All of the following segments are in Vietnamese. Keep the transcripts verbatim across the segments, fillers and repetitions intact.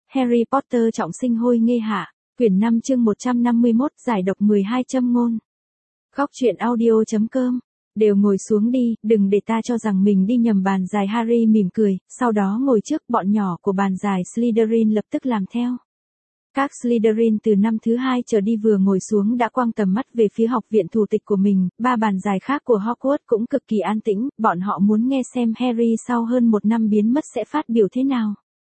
Harry Potter trọng sinh hôi nghê hạ, quyển năm chương một trăm năm mươi mốt giải độc mười hai châm ngôn. Góc truyện audio chấm com. Đều ngồi xuống đi, đừng để ta cho rằng mình đi nhầm bàn dài. Harry mỉm cười, sau đó ngồi trước. Bọn nhỏ của bàn dài Slytherin lập tức làm theo. Các Slytherin từ năm thứ hai trở đi vừa ngồi xuống đã quang tầm mắt về phía học viện thủ tịch của mình. Ba bàn dài khác của Hogwarts cũng cực kỳ an tĩnh, bọn họ muốn nghe xem Harry sau hơn một năm biến mất sẽ phát biểu thế nào.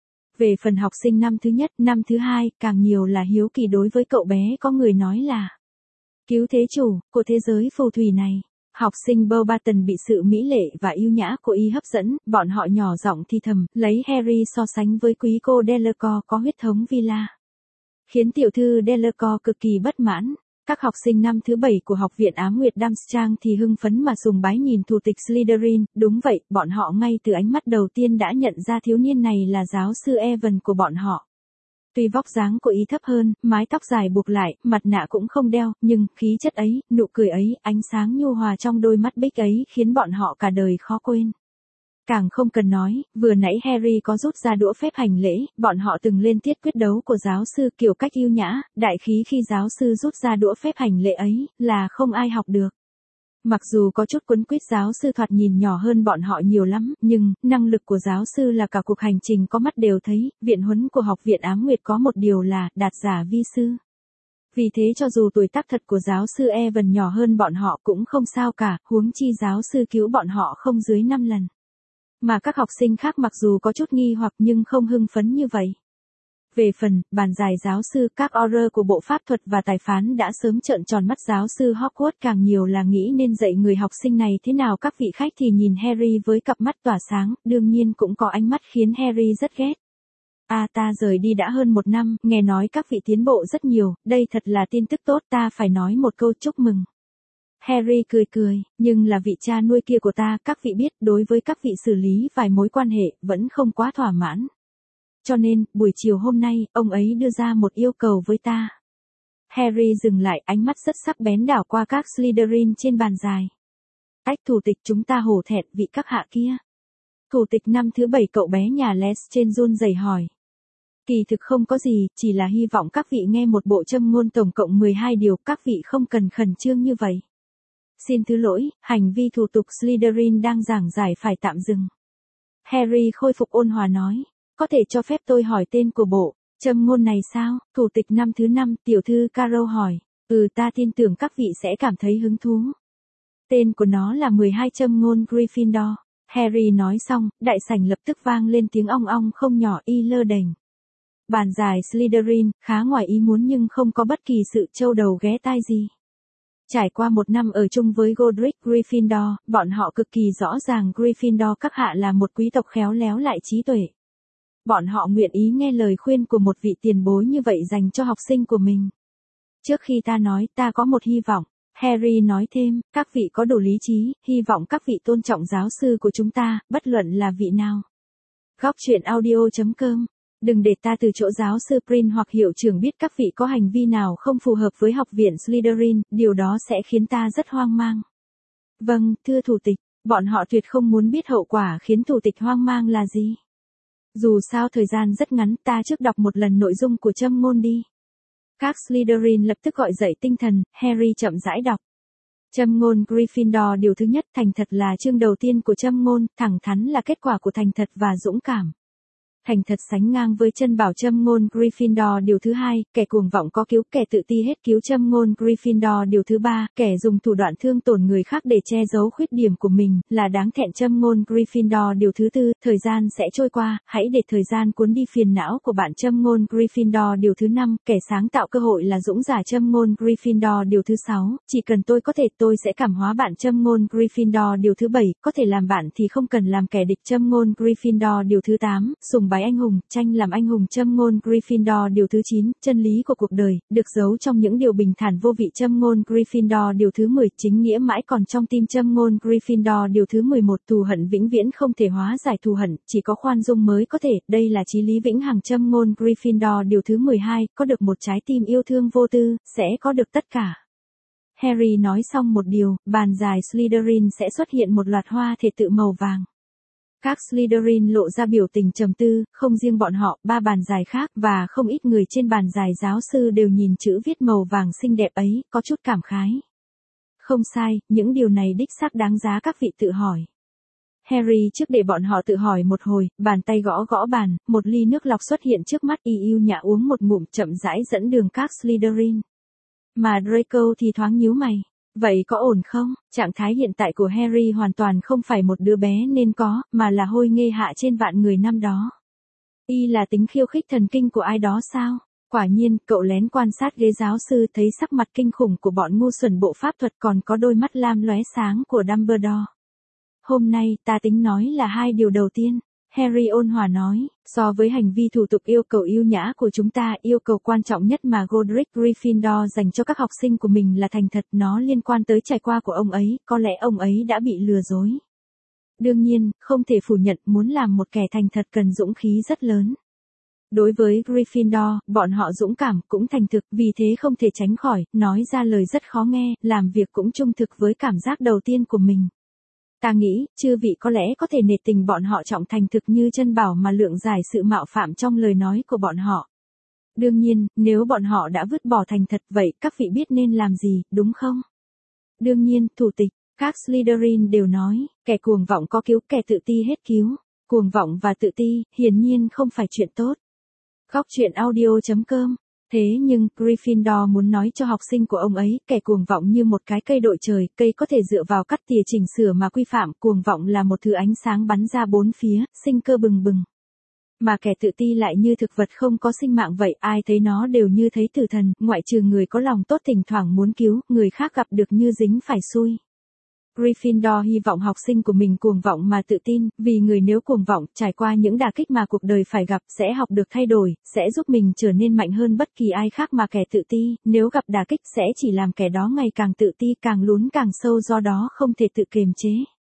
Về phần học sinh năm thứ nhất, năm thứ hai, càng nhiều là hiếu kỳ đối với cậu bé có người nói là cứu thế chủ của thế giới phù thủy này. Học sinh Beauxbaton bị sự mỹ lệ và yêu nhã của y hấp dẫn, bọn họ nhỏ giọng thì thầm, lấy Harry so sánh với quý cô Delacour có huyết thống Villa. Khiến tiểu thư Delacour cực kỳ bất mãn. Các học sinh năm thứ bảy của học viện Ám Nguyệt Durmstrang thì hưng phấn mà sùng bái nhìn thủ tịch Slytherin, đúng vậy, bọn họ ngay từ ánh mắt đầu tiên đã nhận ra thiếu niên này là giáo sư Evan của bọn họ. Tuy vóc dáng của y thấp hơn, mái tóc dài buộc lại, mặt nạ cũng không đeo, nhưng khí chất ấy, nụ cười ấy, ánh sáng nhu hòa trong đôi mắt bích ấy khiến bọn họ cả đời khó quên. Càng không cần nói, vừa nãy Harry có rút ra đũa phép hành lễ, bọn họ từng lên tiết quyết đấu của giáo sư kiểu cách yêu nhã, đại khí khi giáo sư rút ra đũa phép hành lễ ấy, là không ai học được. Mặc dù có chút quấn quýt giáo sư thoạt nhìn nhỏ hơn bọn họ nhiều lắm, nhưng, năng lực của giáo sư là cả cuộc hành trình có mắt đều thấy, viện huấn của học viện Ám Nguyệt có một điều là, đạt giả vi sư. Vì thế cho dù tuổi tác thật của giáo sư Evan nhỏ hơn bọn họ cũng không sao cả, huống chi giáo sư cứu bọn họ không dưới năm lần. Mà các học sinh khác mặc dù có chút nghi hoặc nhưng không hưng phấn như vậy. Về phần, bàn dài giáo sư, các Auror của bộ pháp thuật và tài phán đã sớm trợn tròn mắt. Giáo sư Hogwarts càng nhiều là nghĩ nên dạy người học sinh này thế nào. Các vị khách thì nhìn Harry với cặp mắt tỏa sáng, đương nhiên cũng có ánh mắt khiến Harry rất ghét. À ta rời đi đã hơn một năm, nghe nói các vị tiến bộ rất nhiều, đây thật là tin tức tốt, ta phải nói một câu chúc mừng. Harry cười cười, nhưng là vị cha nuôi kia của ta, các vị biết, đối với các vị xử lý vài mối quan hệ, vẫn không quá thỏa mãn. Cho nên, buổi chiều hôm nay, ông ấy đưa ra một yêu cầu với ta. Harry dừng lại, ánh mắt rất sắc bén đảo qua các Slytherin trên bàn dài. Ách thủ tịch, chúng ta hổ thẹn vị các hạ kia. Thủ tịch năm thứ bảy cậu bé nhà Les trên run rẩy hỏi. Kỳ thực không có gì, chỉ là hy vọng các vị nghe một bộ châm ngôn tổng cộng mười hai điều, các vị không cần khẩn trương như vậy. Xin thứ lỗi, hành vi thủ tục Slytherin đang giảng giải phải tạm dừng. Harry khôi phục ôn hòa nói, có thể cho phép tôi hỏi tên của bộ châm ngôn này sao? Thủ tịch năm thứ năm, tiểu thư Carol hỏi. Ừ, ta tin tưởng các vị sẽ cảm thấy hứng thú. Tên của nó là mười hai châm ngôn Gryffindor. Harry nói xong, đại sảnh lập tức vang lên tiếng ong ong không nhỏ y lơ đềnh. Bàn dài Slytherin, khá ngoài ý muốn nhưng không có bất kỳ sự trâu đầu ghé tai gì. Trải qua một năm ở chung với Godric Gryffindor, bọn họ cực kỳ rõ ràng Gryffindor các hạ là một quý tộc khéo léo lại trí tuệ. Bọn họ nguyện ý nghe lời khuyên của một vị tiền bối như vậy dành cho học sinh của mình. Trước khi ta nói, ta có một hy vọng. Harry nói thêm, các vị có đủ lý trí, hy vọng các vị tôn trọng giáo sư của chúng ta, bất luận là vị nào. Góc truyện audio chấm com. Đừng để ta từ chỗ giáo sư Prin hoặc hiệu trưởng biết các vị có hành vi nào không phù hợp với học viện Slytherin, điều đó sẽ khiến ta rất hoang mang. Vâng, thưa thủ tịch, bọn họ tuyệt không muốn biết hậu quả khiến thủ tịch hoang mang là gì. Dù sao thời gian rất ngắn, ta trước đọc một lần nội dung của châm ngôn đi. Các Slytherin lập tức gọi dậy tinh thần, Harry chậm rãi đọc. Châm ngôn Gryffindor điều thứ nhất, thành thật là chương đầu tiên của châm ngôn, thẳng thắn là kết quả của thành thật và dũng cảm. Thành thật sánh ngang với chân bảo châm ngôn Gryffindor điều thứ hai, kẻ cuồng vọng có cứu, kẻ tự ti hết cứu. Châm ngôn Gryffindor điều thứ ba, kẻ dùng thủ đoạn thương tổn người khác để che giấu khuyết điểm của mình, là đáng thẹn. Châm ngôn Gryffindor điều thứ tư, thời gian sẽ trôi qua, hãy để thời gian cuốn đi phiền não của bạn. Châm ngôn Gryffindor điều thứ năm, kẻ sáng tạo cơ hội là dũng giả. Châm ngôn Gryffindor điều thứ sáu, chỉ cần tôi có thể tôi sẽ cảm hóa bạn. Châm ngôn Gryffindor điều thứ bảy, có thể làm bạn thì không cần làm kẻ địch. Châm ngôn Gryffindor điều thứ tám, sùng bái anh hùng, tranh làm anh hùng. Châm ngôn Gryffindor điều thứ chín, chân lý của cuộc đời, được giấu trong những điều bình thản vô vị. Châm ngôn Gryffindor điều thứ mười, chính nghĩa mãi còn trong tim. Châm ngôn Gryffindor điều thứ mười một, thù hận vĩnh viễn không thể hóa giải thù hận, chỉ có khoan dung mới có thể, đây là chí lý vĩnh hằng. Châm ngôn Gryffindor điều thứ mười hai, có được một trái tim yêu thương vô tư, sẽ có được tất cả. Harry nói xong một điều, bàn dài Slytherin sẽ xuất hiện một loạt hoa thể tự màu vàng. Các Slytherin lộ ra biểu tình trầm tư, không riêng bọn họ, ba bàn dài khác và không ít người trên bàn dài giáo sư đều nhìn chữ viết màu vàng xinh đẹp ấy, có chút cảm khái. Không sai, những điều này đích xác đáng giá các vị tự hỏi. Harry trước để bọn họ tự hỏi một hồi, bàn tay gõ gõ bàn, một ly nước lọc xuất hiện trước mắt, y yêu nhã uống một ngụm chậm rãi dẫn đường các Slytherin. Mà Draco thì thoáng nhíu mày. Vậy có ổn không? Trạng thái hiện tại của Harry hoàn toàn không phải một đứa bé nên có, mà là hôi nghê hạ trên vạn người năm đó. Y là tính khiêu khích thần kinh của ai đó sao? Quả nhiên, cậu lén quan sát ghế giáo sư thấy sắc mặt kinh khủng của bọn ngu xuẩn bộ pháp thuật còn có đôi mắt lam lóe sáng của Dumbledore. Hôm nay, ta tính nói là hai điều đầu tiên. Harry ôn hòa nói, so với hành vi thủ tục yêu cầu yêu nhã của chúng ta, yêu cầu quan trọng nhất mà Godric Gryffindor dành cho các học sinh của mình là thành thật, nó liên quan tới trải qua của ông ấy, có lẽ ông ấy đã bị lừa dối. Đương nhiên, không thể phủ nhận muốn làm một kẻ thành thật cần dũng khí rất lớn. Đối với Gryffindor, bọn họ dũng cảm cũng thành thực, vì thế không thể tránh khỏi, nói ra lời rất khó nghe, làm việc cũng trung thực với cảm giác đầu tiên của mình. Ta nghĩ, chư vị có lẽ có thể nể tình bọn họ trọng thành thực như chân bảo mà lượng giải sự mạo phạm trong lời nói của bọn họ. Đương nhiên, nếu bọn họ đã vứt bỏ thành thật vậy các vị biết nên làm gì, đúng không? Đương nhiên, thủ tịch, các Slytherin đều nói, kẻ cuồng vọng có cứu, kẻ tự ti hết cứu. Cuồng vọng và tự ti, hiển nhiên không phải chuyện tốt. Góc truyện audio chấm com. Thế nhưng, Gryffindor muốn nói cho học sinh của ông ấy, kẻ cuồng vọng như một cái cây đội trời, cây có thể dựa vào cắt tỉa chỉnh sửa mà quy phạm, cuồng vọng là một thứ ánh sáng bắn ra bốn phía, sinh cơ bừng bừng. Mà kẻ tự ti lại như thực vật không có sinh mạng vậy, ai thấy nó đều như thấy tử thần, ngoại trừ người có lòng tốt thỉnh thoảng muốn cứu, người khác gặp được như dính phải xui. Gryffindor hy vọng học sinh của mình cuồng vọng mà tự tin, vì người nếu cuồng vọng, trải qua những đả kích mà cuộc đời phải gặp, sẽ học được thay đổi, sẽ giúp mình trở nên mạnh hơn bất kỳ ai khác mà kẻ tự ti, nếu gặp đả kích sẽ chỉ làm kẻ đó ngày càng tự ti càng lún càng sâu do đó không thể tự kiềm chế.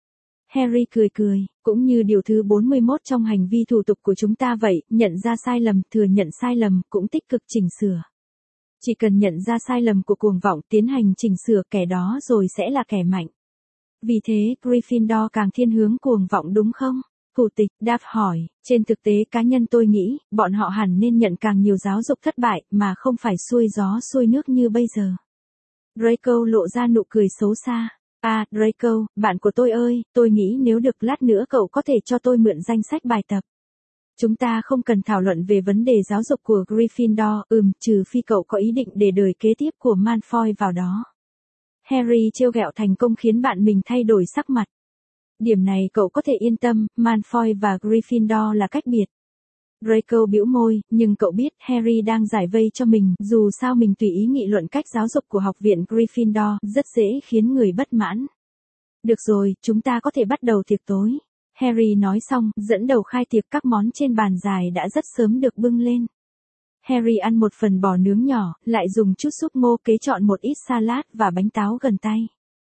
Harry cười cười, cũng như điều thứ bốn mươi mốt trong hành vi thủ tục của chúng ta vậy, nhận ra sai lầm, thừa nhận sai lầm, cũng tích cực chỉnh sửa. Chỉ cần nhận ra sai lầm của cuồng vọng, tiến hành chỉnh sửa kẻ đó rồi sẽ là kẻ mạnh. Vì thế, Gryffindor càng thiên hướng cuồng vọng đúng không? Thủ tịch, đáp hỏi, trên thực tế cá nhân tôi nghĩ, bọn họ hẳn nên nhận càng nhiều giáo dục thất bại, mà không phải xuôi gió xuôi nước như bây giờ. Draco lộ ra nụ cười xấu xa. À, Draco, bạn của tôi ơi, tôi nghĩ nếu được lát nữa cậu có thể cho tôi mượn danh sách bài tập. Chúng ta không cần thảo luận về vấn đề giáo dục của Gryffindor, ừm, trừ phi cậu có ý định để đời kế tiếp của Malfoy vào đó. Harry trêu ghẹo thành công khiến bạn mình thay đổi sắc mặt. Điểm này cậu có thể yên tâm, Malfoy và Gryffindor là cách biệt. Draco bĩu môi, nhưng cậu biết Harry đang giải vây cho mình, dù sao mình tùy ý nghị luận cách giáo dục của học viện Gryffindor, rất dễ khiến người bất mãn. Được rồi, chúng ta có thể bắt đầu tiệc tối. Harry nói xong, dẫn đầu khai tiệc, các món trên bàn dài đã rất sớm được bưng lên. Harry ăn một phần bò nướng nhỏ, lại dùng chút súp ngô kế chọn một ít salad và bánh táo gần tay.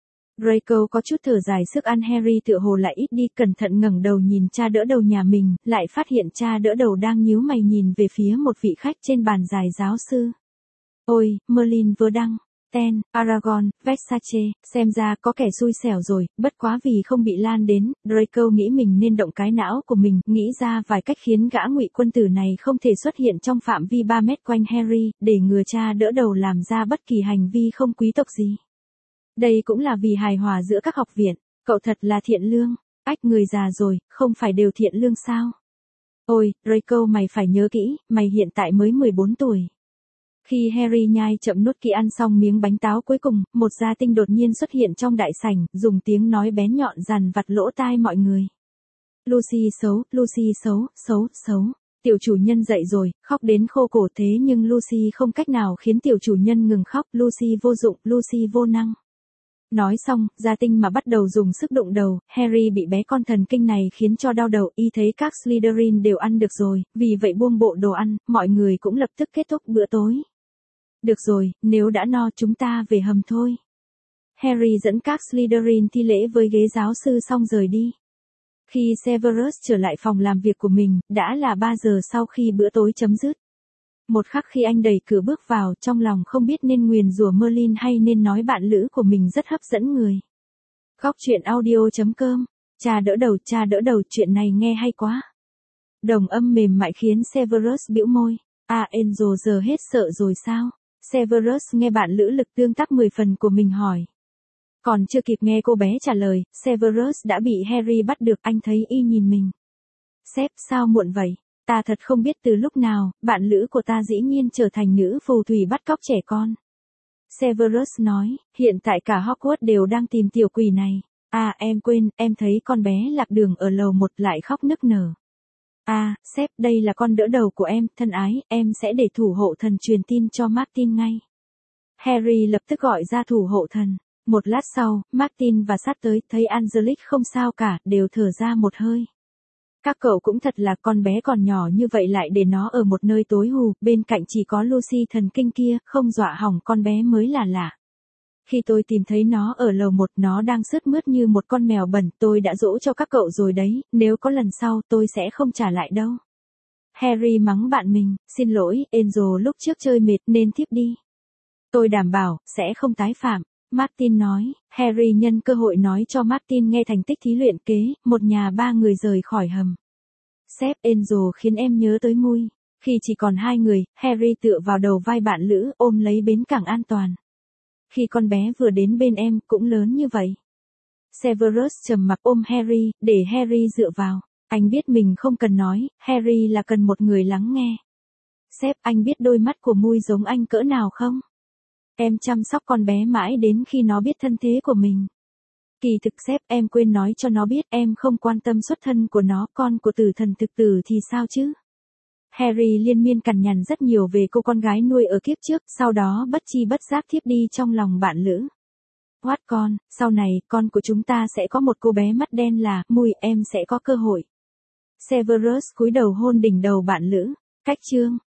Draco có chút thở dài, sức ăn Harry tựa hồ lại ít đi, cẩn thận ngẩng đầu nhìn cha đỡ đầu nhà mình, lại phát hiện cha đỡ đầu đang nhíu mày nhìn về phía một vị khách trên bàn dài giáo sư. Ôi, Merlin vừa đăng. Ten, Aragorn, Versace, xem ra có kẻ xui xẻo rồi, bất quá vì không bị lan đến, Draco nghĩ mình nên động cái não của mình, nghĩ ra vài cách khiến gã ngụy quân tử này không thể xuất hiện trong phạm vi ba mét quanh Harry, để ngừa cha đỡ đầu làm ra bất kỳ hành vi không quý tộc gì. Đây cũng là vì hài hòa giữa các học viện, cậu thật là thiện lương, ách người già rồi, không phải đều thiện lương sao? Ôi, Draco mày phải nhớ kỹ, mày hiện tại mới mười bốn tuổi. Khi Harry nhai chậm nuốt kỹ ăn xong miếng bánh táo cuối cùng, một gia tinh đột nhiên xuất hiện trong đại sảnh, dùng tiếng nói bén nhọn dằn vặt lỗ tai mọi người. Lucy xấu, Lucy xấu, xấu, xấu. Tiểu chủ nhân dậy rồi, khóc đến khô cổ thế nhưng Lucy không cách nào khiến tiểu chủ nhân ngừng khóc, Lucy vô dụng, Lucy vô năng. Nói xong, gia tinh mà bắt đầu dùng sức đụng đầu, Harry bị bé con thần kinh này khiến cho đau đầu, y thấy các Slytherin đều ăn được rồi, vì vậy buông bộ đồ ăn, mọi người cũng lập tức kết thúc bữa tối. Được rồi, nếu đã no chúng ta về hầm thôi. Harry dẫn các Slytherin thi lễ với ghế giáo sư xong rời đi. Khi Severus trở lại phòng làm việc của mình, đã là ba giờ sau khi bữa tối chấm dứt. Một khắc khi anh đẩy cửa bước vào, trong lòng không biết nên nguyền rủa Merlin hay nên nói bạn lữ của mình rất hấp dẫn người. Góc truyện audio chấm com Cha đỡ đầu, cha đỡ đầu, chuyện này nghe hay quá. Đồng âm mềm mại khiến Severus bĩu môi. À, Angel giờ hết sợ rồi sao? Severus nghe bạn lữ lực tương tác mười phần của mình hỏi. Còn chưa kịp nghe cô bé trả lời, Severus đã bị Harry bắt được, anh thấy y nhìn mình. Sếp, sao muộn vậy? Ta thật không biết từ lúc nào, bạn lữ của ta dĩ nhiên trở thành nữ phù thủy bắt cóc trẻ con. Severus nói, hiện tại cả Hogwarts đều đang tìm tiểu quỷ này. À, em quên, em thấy con bé lạc đường ở lầu một lại khóc nức nở. À, sếp, đây là con đỡ đầu của em, thân ái, em sẽ để thủ hộ thần truyền tin cho Martin ngay. Harry lập tức gọi ra thủ hộ thần. Một lát sau, Martin và sát tới, thấy Angelic không sao cả, đều thở ra một hơi. Các cậu cũng thật là, con bé còn nhỏ như vậy lại để nó ở một nơi tối hù, bên cạnh chỉ có Lucy thần kinh kia, không dọa hỏng con bé mới là lạ. Khi tôi tìm thấy nó ở lầu một, nó đang sướt mướt như một con mèo bẩn, tôi đã dỗ cho các cậu rồi đấy, nếu có lần sau tôi sẽ không trả lại đâu. Harry mắng bạn mình, xin lỗi, Angel lúc trước chơi mệt nên thiếp đi. Tôi đảm bảo, sẽ không tái phạm. Martin nói, Harry nhân cơ hội nói cho Martin nghe thành tích thí luyện kế, một nhà ba người rời khỏi hầm. Sếp, Angel khiến em nhớ tới Mui. Khi chỉ còn hai người, Harry tựa vào đầu vai bạn lữ, ôm lấy bến cảng an toàn. Khi con bé vừa đến bên em, cũng lớn như vậy. Severus trầm mặc ôm Harry, để Harry dựa vào. Anh biết mình không cần nói, Harry là cần một người lắng nghe. Sếp, anh biết đôi mắt của Mui giống anh cỡ nào không? Em chăm sóc con bé mãi đến khi nó biết thân thế của mình. Kỳ thực sếp, em quên nói cho nó biết em không quan tâm xuất thân của nó, con của tử thần thực tử thì sao chứ? Harry liên miên cằn nhằn rất nhiều về cô con gái nuôi ở kiếp trước, sau đó bất chi bất giác thiếp đi trong lòng bạn lữ. What con, sau này, con của chúng ta sẽ có một cô bé mắt đen là, Mui, em sẽ có cơ hội. Severus cúi đầu hôn đỉnh đầu bạn lữ. Cách chương.